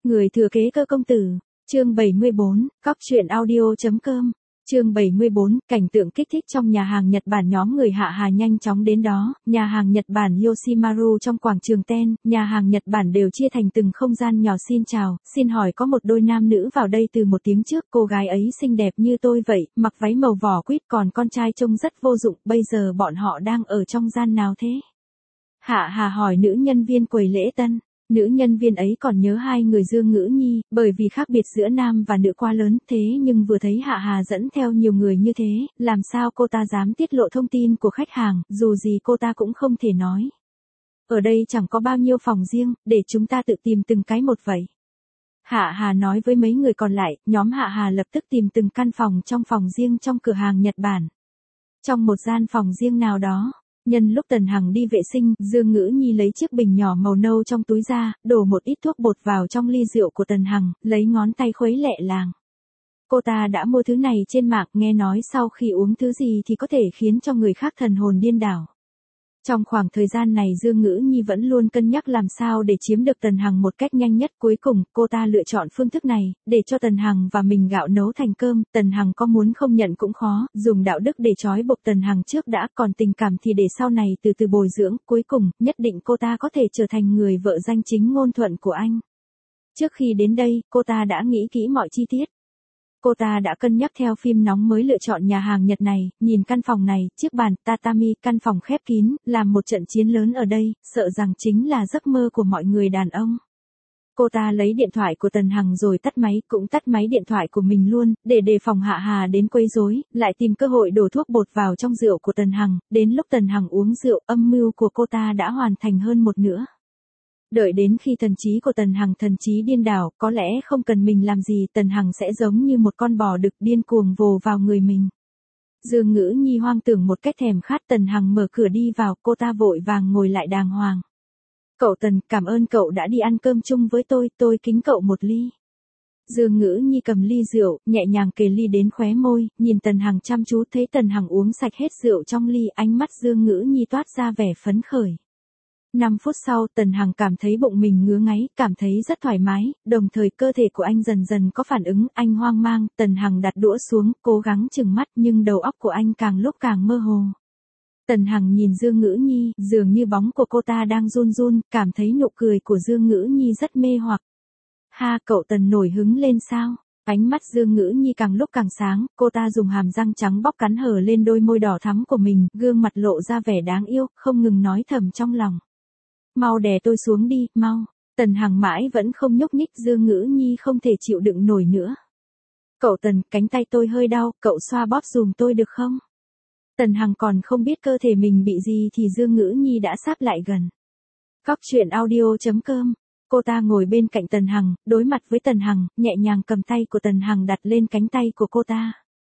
Người thừa kế cơ công tử, chương 74, cóc truyện audio.com, chương 74, cảnh tượng kích thích trong nhà hàng Nhật Bản. Nhóm người Hạ Hà nhanh chóng đến đó, nhà hàng Nhật Bản Yoshimaru trong quảng trường Ten, nhà hàng Nhật Bản đều chia thành từng không gian nhỏ. Xin chào, xin hỏi có một đôi nam nữ vào đây từ một tiếng trước, cô gái ấy xinh đẹp như tôi vậy, mặc váy màu vỏ quýt, còn con trai trông rất vô dụng, bây giờ bọn họ đang ở trong gian nào thế? Hạ Hà hỏi nữ nhân viên quầy lễ tân. Nữ nhân viên ấy còn nhớ hai người Dương Ngữ Nhi, bởi vì khác biệt giữa nam và nữ quá lớn, thế nhưng vừa thấy Hạ Hà dẫn theo nhiều người như thế, làm sao cô ta dám tiết lộ thông tin của khách hàng, dù gì cô ta cũng không thể nói. Ở đây chẳng có bao nhiêu phòng riêng, để chúng ta tự tìm từng cái một vậy. Hạ Hà nói với mấy người còn lại, nhóm Hạ Hà lập tức tìm từng căn phòng trong phòng riêng trong cửa hàng Nhật Bản. Trong một gian phòng riêng nào đó. Nhân lúc Tần Hằng đi vệ sinh, Dương Ngữ Nhi lấy chiếc bình nhỏ màu nâu trong túi ra, đổ một ít thuốc bột vào trong ly rượu của Tần Hằng, lấy ngón tay khuấy lẹ làng. Cô ta đã mua thứ này trên mạng, nghe nói sau khi uống thứ gì thì có thể khiến cho người khác thần hồn điên đảo. Trong khoảng thời gian này Dương Ngữ Nhi vẫn luôn cân nhắc làm sao để chiếm được Tần Hằng một cách nhanh nhất. Cuối cùng, cô ta lựa chọn phương thức này, để cho Tần Hằng và mình gạo nấu thành cơm. Tần Hằng có muốn không nhận cũng khó, dùng đạo đức để trói buộc Tần Hằng trước đã, còn tình cảm thì để sau này từ từ bồi dưỡng. Cuối cùng, nhất định cô ta có thể trở thành người vợ danh chính ngôn thuận của anh. Trước khi đến đây, cô ta đã nghĩ kỹ mọi chi tiết. Cô ta đã cân nhắc theo phim nóng mới lựa chọn nhà hàng Nhật này, nhìn căn phòng này, chiếc bàn tatami, căn phòng khép kín, làm một trận chiến lớn ở đây, sợ rằng chính là giấc mơ của mọi người đàn ông. Cô ta lấy điện thoại của Tần Hằng rồi tắt máy, cũng tắt máy điện thoại của mình luôn, để đề phòng Hạ Hà đến quấy rối, lại tìm cơ hội đổ thuốc bột vào trong rượu của Tần Hằng. Đến lúc Tần Hằng uống rượu, âm mưu của cô ta đã hoàn thành hơn một nửa. Đợi đến khi thần trí của Tần Hằng thần trí điên đảo, có lẽ không cần mình làm gì, Tần Hằng sẽ giống như một con bò đực điên cuồng vồ vào người mình. Dương Ngữ Nhi hoang tưởng một cách thèm khát. Tần Hằng mở cửa đi vào, cô ta vội vàng ngồi lại đàng hoàng. Cậu Tần, cảm ơn cậu đã đi ăn cơm chung với tôi kính cậu một ly. Dương Ngữ Nhi cầm ly rượu, nhẹ nhàng kề ly đến khóe môi, nhìn Tần Hằng chăm chú, thấy Tần Hằng uống sạch hết rượu trong ly, ánh mắt Dương Ngữ Nhi toát ra vẻ phấn khởi. 5 phút sau, Tần Hằng cảm thấy bụng mình ngứa ngáy, cảm thấy rất thoải mái, đồng thời cơ thể của anh dần dần có phản ứng, anh hoang mang. Tần Hằng đặt đũa xuống, cố gắng chừng mắt, nhưng đầu óc của anh càng lúc càng mơ hồ. Tần Hằng nhìn Dương Ngữ Nhi, dường như bóng của cô ta đang run run, cảm thấy nụ cười của Dương Ngữ Nhi rất mê hoặc. Ha, cậu Tần nổi hứng lên sao? Ánh mắt Dương Ngữ Nhi càng lúc càng sáng, cô ta dùng hàm răng trắng bóc cắn hở lên đôi môi đỏ thắm của mình, gương mặt lộ ra vẻ đáng yêu, không ngừng nói thầm trong lòng. Mau đè tôi xuống đi, mau. Tần Hằng mãi vẫn không nhúc nhích, Dương Ngữ Nhi không thể chịu đựng nổi nữa. Cậu Tần, cánh tay tôi hơi đau, cậu xoa bóp dùm tôi được không? Tần Hằng còn không biết cơ thể mình bị gì thì Dương Ngữ Nhi đã sáp lại gần. Cóc truyện audio.com. Cô ta ngồi bên cạnh Tần Hằng, đối mặt với Tần Hằng, nhẹ nhàng cầm tay của Tần Hằng đặt lên cánh tay của cô ta.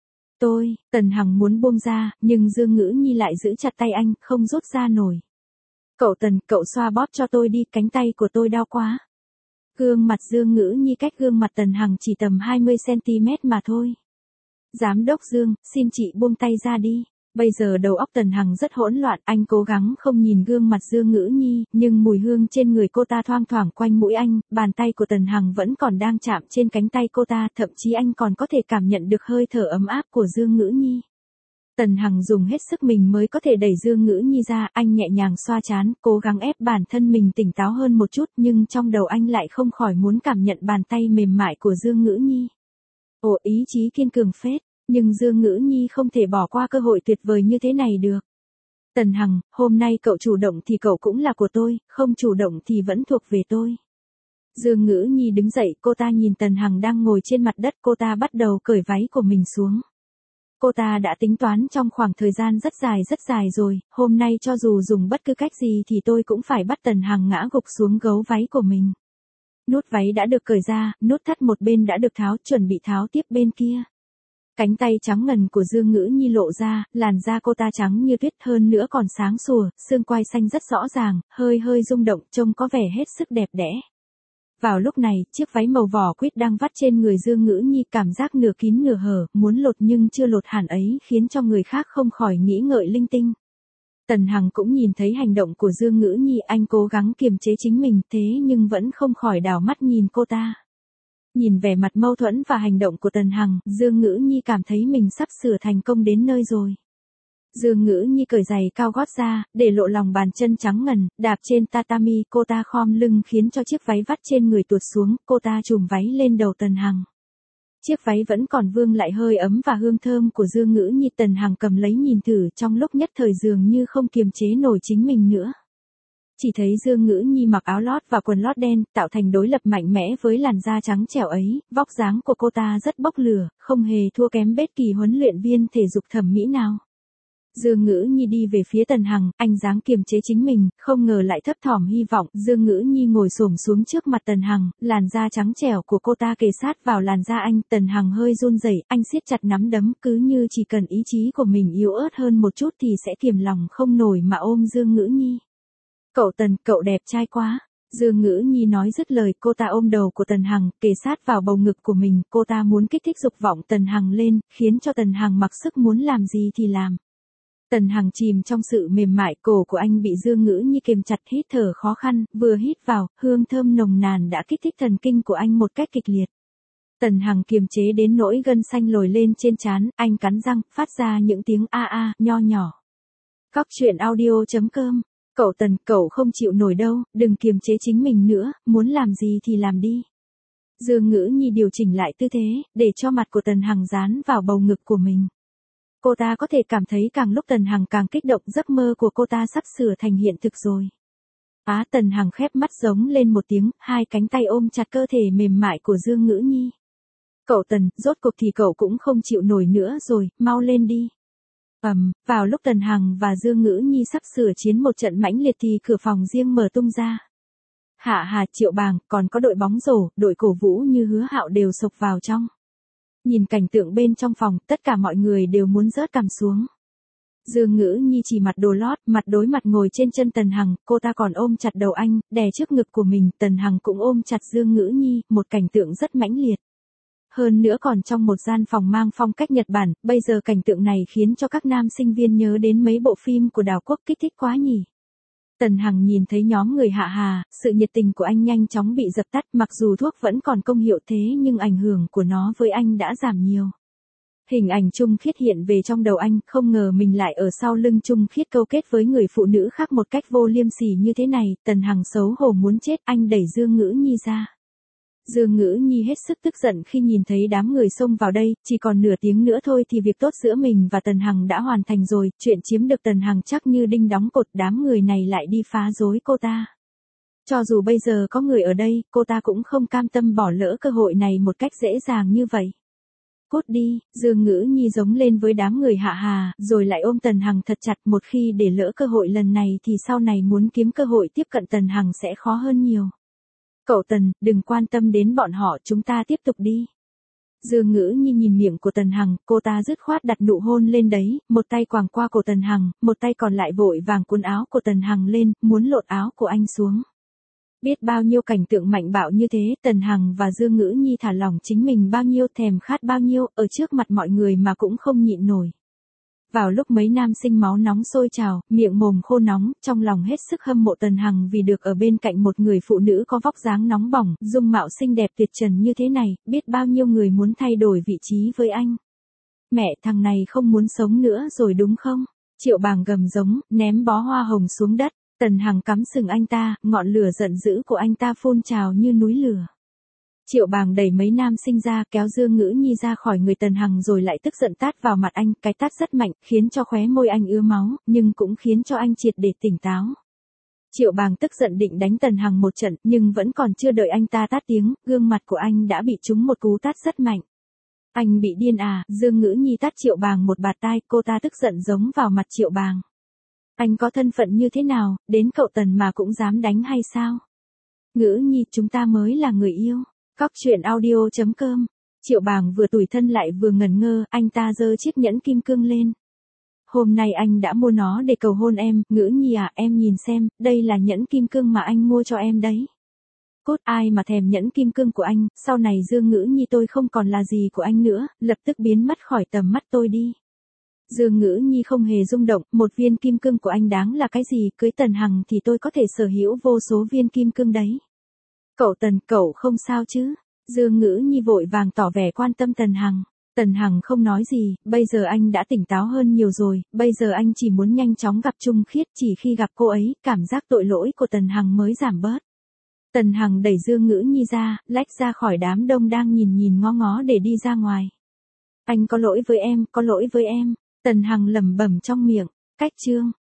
Tần Hằng muốn buông ra, nhưng Dương Ngữ Nhi lại giữ chặt tay anh, không rút ra nổi. Cậu Tần, cậu xoa bóp cho tôi đi, cánh tay của tôi đau quá. Gương mặt Dương Ngữ Nhi cách gương mặt Tần Hằng chỉ tầm 20cm mà thôi. Giám đốc Dương, xin chị buông tay ra đi. Bây giờ đầu óc Tần Hằng rất hỗn loạn, anh cố gắng không nhìn gương mặt Dương Ngữ Nhi, nhưng mùi hương trên người cô ta thoang thoảng quanh mũi anh, bàn tay của Tần Hằng vẫn còn đang chạm trên cánh tay cô ta, thậm chí anh còn có thể cảm nhận được hơi thở ấm áp của Dương Ngữ Nhi. Tần Hằng dùng hết sức mình mới có thể đẩy Dương Ngữ Nhi ra, anh nhẹ nhàng xoa trán, cố gắng ép bản thân mình tỉnh táo hơn một chút, nhưng trong đầu anh lại không khỏi muốn cảm nhận bàn tay mềm mại của Dương Ngữ Nhi. Ồ, ý chí kiên cường phết, nhưng Dương Ngữ Nhi không thể bỏ qua cơ hội tuyệt vời như thế này được. Tần Hằng, hôm nay cậu chủ động thì cậu cũng là của tôi, không chủ động thì vẫn thuộc về tôi. Dương Ngữ Nhi đứng dậy, cô ta nhìn Tần Hằng đang ngồi trên mặt đất, cô ta bắt đầu cởi váy của mình xuống. Cô ta đã tính toán trong khoảng thời gian rất dài rồi, hôm nay cho dù dùng bất cứ cách gì thì tôi cũng phải bắt Tần Hằng ngã gục xuống gấu váy của mình. Nút váy đã được cởi ra, nút thắt một bên đã được tháo, chuẩn bị tháo tiếp bên kia. Cánh tay trắng ngần của Dương Ngữ Nhi lộ ra, làn da cô ta trắng như tuyết, hơn nữa còn sáng sủa, xương quai xanh rất rõ ràng, hơi rung động, trông có vẻ hết sức đẹp đẽ. Vào lúc này, chiếc váy màu vỏ quýt đang vắt trên người Dương Ngữ Nhi, cảm giác nửa kín nửa hở, muốn lột nhưng chưa lột hẳn ấy khiến cho người khác không khỏi nghĩ ngợi linh tinh. Tần Hằng cũng nhìn thấy hành động của Dương Ngữ Nhi, anh cố gắng kiềm chế chính mình, thế nhưng vẫn không khỏi đảo mắt nhìn cô ta. Nhìn vẻ mặt mâu thuẫn và hành động của Tần Hằng, Dương Ngữ Nhi cảm thấy mình sắp sửa thành công đến nơi rồi. Dương Ngữ Nhi cởi giày cao gót ra, để lộ lòng bàn chân trắng ngần, đạp trên tatami, cô ta khom lưng khiến cho chiếc váy vắt trên người tuột xuống, cô ta trùm váy lên đầu Tần Hằng. Chiếc váy vẫn còn vương lại hơi ấm và hương thơm của Dương Ngữ Nhi. Tần Hằng cầm lấy nhìn thử, trong lúc nhất thời dường như không kiềm chế nổi chính mình nữa. Chỉ thấy Dương Ngữ Nhi mặc áo lót và quần lót đen, tạo thành đối lập mạnh mẽ với làn da trắng trẻo ấy, vóc dáng của cô ta rất bốc lửa, không hề thua kém bất kỳ huấn luyện viên thể dục thẩm mỹ nào. Dương Ngữ Nhi đi về phía Tần Hằng, anh dáng kiềm chế chính mình, không ngờ lại thấp thỏm hy vọng. Dương Ngữ Nhi ngồi xổm xuống trước mặt Tần Hằng, làn da trắng trẻo của cô ta kề sát vào làn da anh. Tần Hằng hơi run rẩy, anh siết chặt nắm đấm, cứ như chỉ cần ý chí của mình yếu ớt hơn một chút thì sẽ kiềm lòng không nổi mà ôm Dương Ngữ Nhi. Cậu Tần, cậu đẹp trai quá. Dương Ngữ Nhi nói dứt lời, cô ta ôm đầu của Tần Hằng, kề sát vào bầu ngực của mình, cô ta muốn kích thích dục vọng Tần Hằng lên, khiến cho Tần Hằng mặc sức muốn làm gì thì làm. Tần Hằng chìm trong sự mềm mại, cổ của anh bị Dương Ngữ Nhi kềm chặt, hít thở khó khăn, vừa hít vào, hương thơm nồng nàn đã kích thích thần kinh của anh một cách kịch liệt. Tần Hằng kiềm chế đến nỗi gân xanh lồi lên trên trán, anh cắn răng, phát ra những tiếng a a, nho nhỏ. Cóc truyện audio.com. Cậu Tần, cậu không chịu nổi đâu, đừng kiềm chế chính mình nữa, muốn làm gì thì làm đi. Dương Ngữ Nhi điều chỉnh lại tư thế, để cho mặt của Tần Hằng dán vào bầu ngực của mình. Cô ta có thể cảm thấy càng lúc Tần Hằng càng kích động, giấc mơ của cô ta sắp sửa thành hiện thực rồi. Tần Hằng khép mắt giống lên một tiếng, hai cánh tay ôm chặt cơ thể mềm mại của Dương Ngữ Nhi. Cậu Tần, rốt cuộc thì cậu cũng không chịu nổi nữa rồi, mau lên đi. Vào lúc Tần Hằng và Dương Ngữ Nhi sắp sửa chiến một trận mãnh liệt thì cửa phòng riêng mở tung ra. Hạ Hà, Triệu Bàng, còn có đội bóng rổ, đội cổ vũ như Hứa Hạo đều xộc vào trong. Nhìn cảnh tượng bên trong phòng, tất cả mọi người đều muốn rớt cằm xuống. Dương Ngữ Nhi chỉ mặt đồ lót, mặt đối mặt ngồi trên chân Tần Hằng, cô ta còn ôm chặt đầu anh, đè trước ngực của mình, Tần Hằng cũng ôm chặt Dương Ngữ Nhi, một cảnh tượng rất mãnh liệt. Hơn nữa còn trong một gian phòng mang phong cách Nhật Bản, bây giờ cảnh tượng này khiến cho các nam sinh viên nhớ đến mấy bộ phim của Đào Quốc, kích thích quá nhỉ. Tần Hằng nhìn thấy nhóm người Hạ Hà, sự nhiệt tình của anh nhanh chóng bị dập tắt, mặc dù thuốc vẫn còn công hiệu thế nhưng ảnh hưởng của nó với anh đã giảm nhiều. Hình ảnh Trung Khiết hiện về trong đầu anh, không ngờ mình lại ở sau lưng Trung Khiết câu kết với người phụ nữ khác một cách vô liêm sỉ như thế này. Tần Hằng xấu hổ muốn chết, anh đẩy Dương Ngữ Nhi ra. Dương Ngữ Nhi hết sức tức giận khi nhìn thấy đám người xông vào đây, chỉ còn nửa tiếng nữa thôi thì việc tốt giữa mình và Tần Hằng đã hoàn thành rồi, chuyện chiếm được Tần Hằng chắc như đinh đóng cột, đám người này lại đi phá rối cô ta. Cho dù bây giờ có người ở đây, cô ta cũng không cam tâm bỏ lỡ cơ hội này một cách dễ dàng như vậy. Cút đi, Dương Ngữ Nhi giống lên với đám người Hạ Hà, rồi lại ôm Tần Hằng thật chặt, một khi để lỡ cơ hội lần này thì sau này muốn kiếm cơ hội tiếp cận Tần Hằng sẽ khó hơn nhiều. Cậu Tần, đừng quan tâm đến bọn họ, chúng ta tiếp tục đi. Dương Ngữ Nhi nhìn miệng của Tần Hằng, cô ta dứt khoát đặt nụ hôn lên đấy, một tay quàng qua cổ Tần Hằng, một tay còn lại vội vàng cuốn áo của Tần Hằng lên, muốn lột áo của anh xuống. Biết bao nhiêu cảnh tượng mạnh bạo như thế, Tần Hằng và Dương Ngữ Nhi thả lỏng chính mình bao nhiêu, thèm khát bao nhiêu, ở trước mặt mọi người mà cũng không nhịn nổi. Vào lúc mấy nam sinh máu nóng sôi trào, miệng mồm khô nóng, trong lòng hết sức hâm mộ Tần Hằng vì được ở bên cạnh một người phụ nữ có vóc dáng nóng bỏng, dung mạo xinh đẹp tuyệt trần như thế này, biết bao nhiêu người muốn thay đổi vị trí với anh. Mẹ, thằng này không muốn sống nữa rồi đúng không? Triệu Bàng gầm giống, ném bó hoa hồng xuống đất. Tần Hằng cắm sừng anh ta, ngọn lửa giận dữ của anh ta phun trào như núi lửa. Triệu Bàng đẩy mấy nam sinh ra, kéo Dương Ngữ Nhi ra khỏi người Tần Hằng rồi lại tức giận tát vào mặt anh, cái tát rất mạnh, khiến cho khóe môi anh ứa máu, nhưng cũng khiến cho anh triệt để tỉnh táo. Triệu Bàng tức giận định đánh Tần Hằng một trận, nhưng vẫn còn chưa đợi anh ta tát tiếng, gương mặt của anh đã bị trúng một cú tát rất mạnh. Anh bị điên à? Dương Ngữ Nhi tát Triệu Bàng một bạt tai, cô ta tức giận giống vào mặt Triệu Bàng. Anh có thân phận như thế nào, đến cậu Tần mà cũng dám đánh hay sao? Ngữ Nhi, chúng ta mới là người yêu. Cóc truyện audio.com. Triệu Bàng vừa tủi thân lại vừa ngẩn ngơ, anh ta giơ chiếc nhẫn kim cương lên. Hôm nay anh đã mua nó để cầu hôn em, Ngữ Nhi à, em nhìn xem, đây là nhẫn kim cương mà anh mua cho em đấy. Cốt, ai mà thèm nhẫn kim cương của anh, sau này Dương Ngữ Nhi tôi không còn là gì của anh nữa, lập tức biến mất khỏi tầm mắt tôi đi. Dương Ngữ Nhi không hề rung động, một viên kim cương của anh đáng là cái gì, cưới Tần Hằng thì tôi có thể sở hữu vô số viên kim cương đấy. Cậu Tần, cậu không sao chứ? Dương Ngữ Nhi vội vàng tỏ vẻ quan tâm Tần Hằng. Tần Hằng không nói gì, bây giờ anh đã tỉnh táo hơn nhiều rồi, bây giờ anh chỉ muốn nhanh chóng gặp Trung Khiết, chỉ khi gặp cô ấy, cảm giác tội lỗi của Tần Hằng mới giảm bớt. Tần Hằng đẩy Dương Ngữ Nhi ra, lách ra khỏi đám đông đang nhìn ngó ngó để đi ra ngoài. Anh có lỗi với em, có lỗi với em. Tần Hằng lẩm bẩm trong miệng, cách chương.